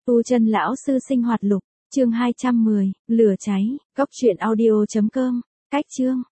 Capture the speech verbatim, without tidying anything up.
Tu chân lão sư sinh hoạt lục, chương hai trăm mười, lửa cháy, cốc truyện audio chấm com, cách chương.